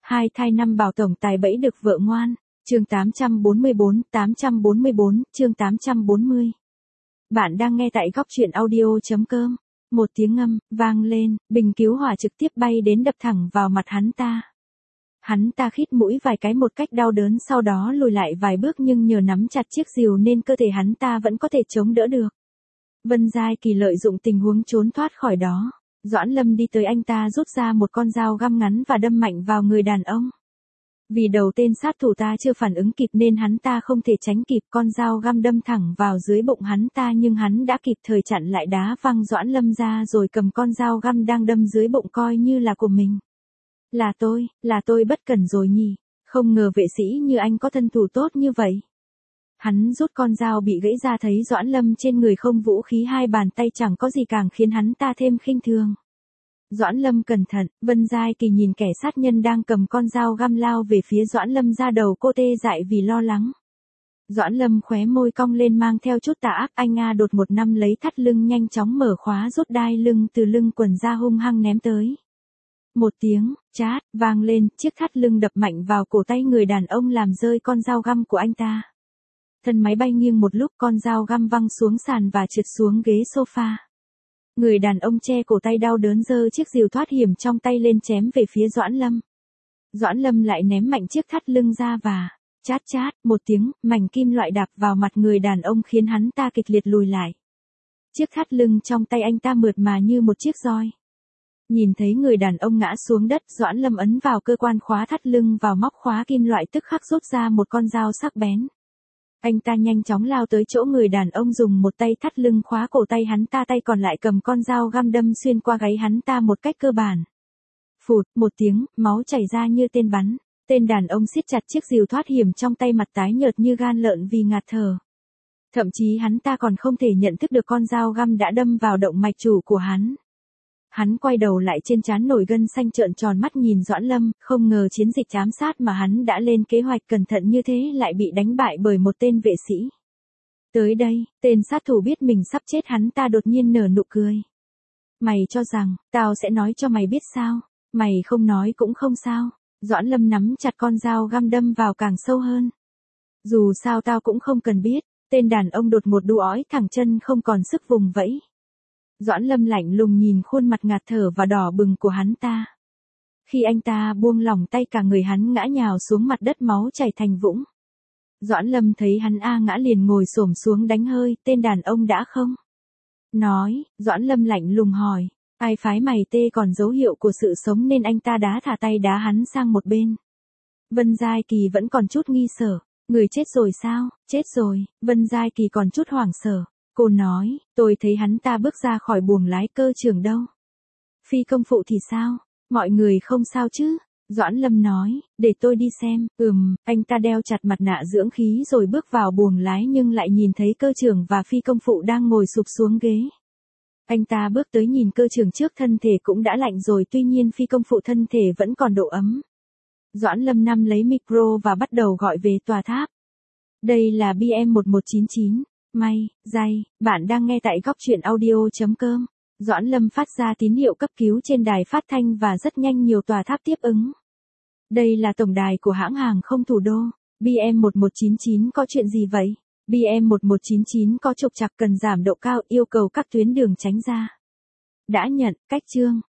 Hai thai năm bảo tổng tài bẫy được vợ ngoan. Chương 844, chương 840. Bạn đang nghe tại góc truyện audio.com. Một tiếng ngâm vang lên, bình cứu hỏa trực tiếp bay đến đập thẳng vào mặt hắn ta. Hắn ta khít mũi vài cái một cách đau đớn, sau đó lùi lại vài bước, nhưng nhờ nắm chặt chiếc rìu nên cơ thể hắn ta vẫn có thể chống đỡ được. Vân Giai Kỳ lợi dụng tình huống trốn thoát khỏi đó. Doãn Lâm đi tới, anh ta rút ra một con dao găm ngắn và đâm mạnh vào người đàn ông. Vì đầu tên sát thủ ta chưa phản ứng kịp nên hắn ta không thể tránh kịp, con dao găm đâm thẳng vào dưới bụng hắn ta, nhưng hắn đã kịp thời chặn lại, đá văng Doãn Lâm ra rồi cầm con dao găm đang đâm dưới bụng coi như là của mình. Là tôi bất cẩn rồi nhỉ, không ngờ vệ sĩ như anh có thân thủ tốt như vậy. Hắn rút con dao bị gãy ra, thấy Doãn Lâm trên người không vũ khí, hai bàn tay chẳng có gì, càng khiến hắn ta thêm khinh thường. Doãn Lâm cẩn thận. Vân Giai Kỳ nhìn kẻ sát nhân đang cầm con dao găm lao về phía Doãn Lâm, ra đầu cô tê dại vì lo lắng. Doãn Lâm khóe môi cong lên mang theo chút tà ác, anh đột một năm lấy thắt lưng, nhanh chóng mở khóa, rút đai lưng từ lưng quần ra, hung hăng ném tới. Một tiếng chát vang lên, chiếc thắt lưng đập mạnh vào cổ tay người đàn ông làm rơi con dao găm của anh ta. Thân máy bay nghiêng một lúc, con dao găm văng xuống sàn và trượt xuống ghế sofa. Người đàn ông che cổ tay đau đớn, giơ chiếc rìu thoát hiểm trong tay lên chém về phía Doãn Lâm. Doãn Lâm lại ném mạnh chiếc thắt lưng ra và chát một tiếng, mảnh kim loại đạp vào mặt người đàn ông khiến hắn ta kịch liệt lùi lại. Chiếc thắt lưng trong tay anh ta mượt mà như một chiếc roi. Nhìn thấy người đàn ông ngã xuống đất, Doãn Lâm ấn vào cơ quan khóa thắt lưng vào móc khóa kim loại, tức khắc rút ra một con dao sắc bén. Anh ta nhanh chóng lao tới chỗ người đàn ông, dùng một tay thắt lưng khóa cổ tay hắn ta, tay còn lại cầm con dao găm đâm xuyên qua gáy hắn ta một cách cơ bản. Phụt một tiếng, máu chảy ra như tên bắn. Tên đàn ông siết chặt chiếc rìu thoát hiểm trong tay, mặt tái nhợt như gan lợn vì ngạt thở. Thậm chí hắn ta còn không thể nhận thức được con dao găm đã đâm vào động mạch chủ của hắn. Hắn quay đầu lại, trên trán nổi gân xanh, trợn tròn mắt nhìn Doãn Lâm, không ngờ chiến dịch ám sát mà hắn đã lên kế hoạch cẩn thận như thế lại bị đánh bại bởi một tên vệ sĩ. Tới đây, tên sát thủ biết mình sắp chết, hắn ta đột nhiên nở nụ cười. Mày cho rằng, tao sẽ nói cho mày biết sao? Mày không nói cũng không sao. Doãn Lâm nắm chặt con dao găm đâm vào càng sâu hơn. Dù sao tao cũng không cần biết. Tên đàn ông đột một đu ói thẳng chân, không còn sức vùng vẫy. Doãn Lâm lạnh lùng nhìn khuôn mặt ngạt thở và đỏ bừng của hắn ta. Khi anh ta buông lỏng tay, cả người hắn ngã nhào xuống mặt đất, máu chảy thành vũng. Doãn Lâm thấy hắn ngã liền ngồi xổm xuống đánh hơi. Tên đàn ông đã không nói. Doãn Lâm lạnh lùng hỏi, ai phái mày tê? Còn dấu hiệu của sự sống nên anh ta đã thả tay đá hắn sang một bên. Vân Giai Kỳ vẫn còn chút nghi sở. Người chết rồi sao? Chết rồi. Vân Giai Kỳ còn chút hoảng sợ. Cô nói, tôi thấy hắn ta bước ra khỏi buồng lái, cơ trưởng đâu? Phi công phụ thì sao? Mọi người không sao chứ? Doãn Lâm nói, để tôi đi xem. Anh ta đeo chặt mặt nạ dưỡng khí rồi bước vào buồng lái, nhưng lại nhìn thấy cơ trưởng và phi công phụ đang ngồi sụp xuống ghế. Anh ta bước tới nhìn cơ trưởng trước, thân thể cũng đã lạnh rồi, tuy nhiên phi công phụ thân thể vẫn còn độ ấm. Doãn Lâm nắm lấy micro và bắt đầu gọi về tòa tháp. Đây là BM1199. Giai, bạn đang nghe tại góc truyện audio.com. Doãn Lâm phát ra tín hiệu cấp cứu trên đài phát thanh và rất nhanh nhiều tòa tháp tiếp ứng. Đây là tổng đài của hãng hàng không thủ đô. BM1199 có chuyện gì vậy? BM1199 có trục trặc cần giảm độ cao, yêu cầu các tuyến đường tránh ra. Đã nhận, cách chương.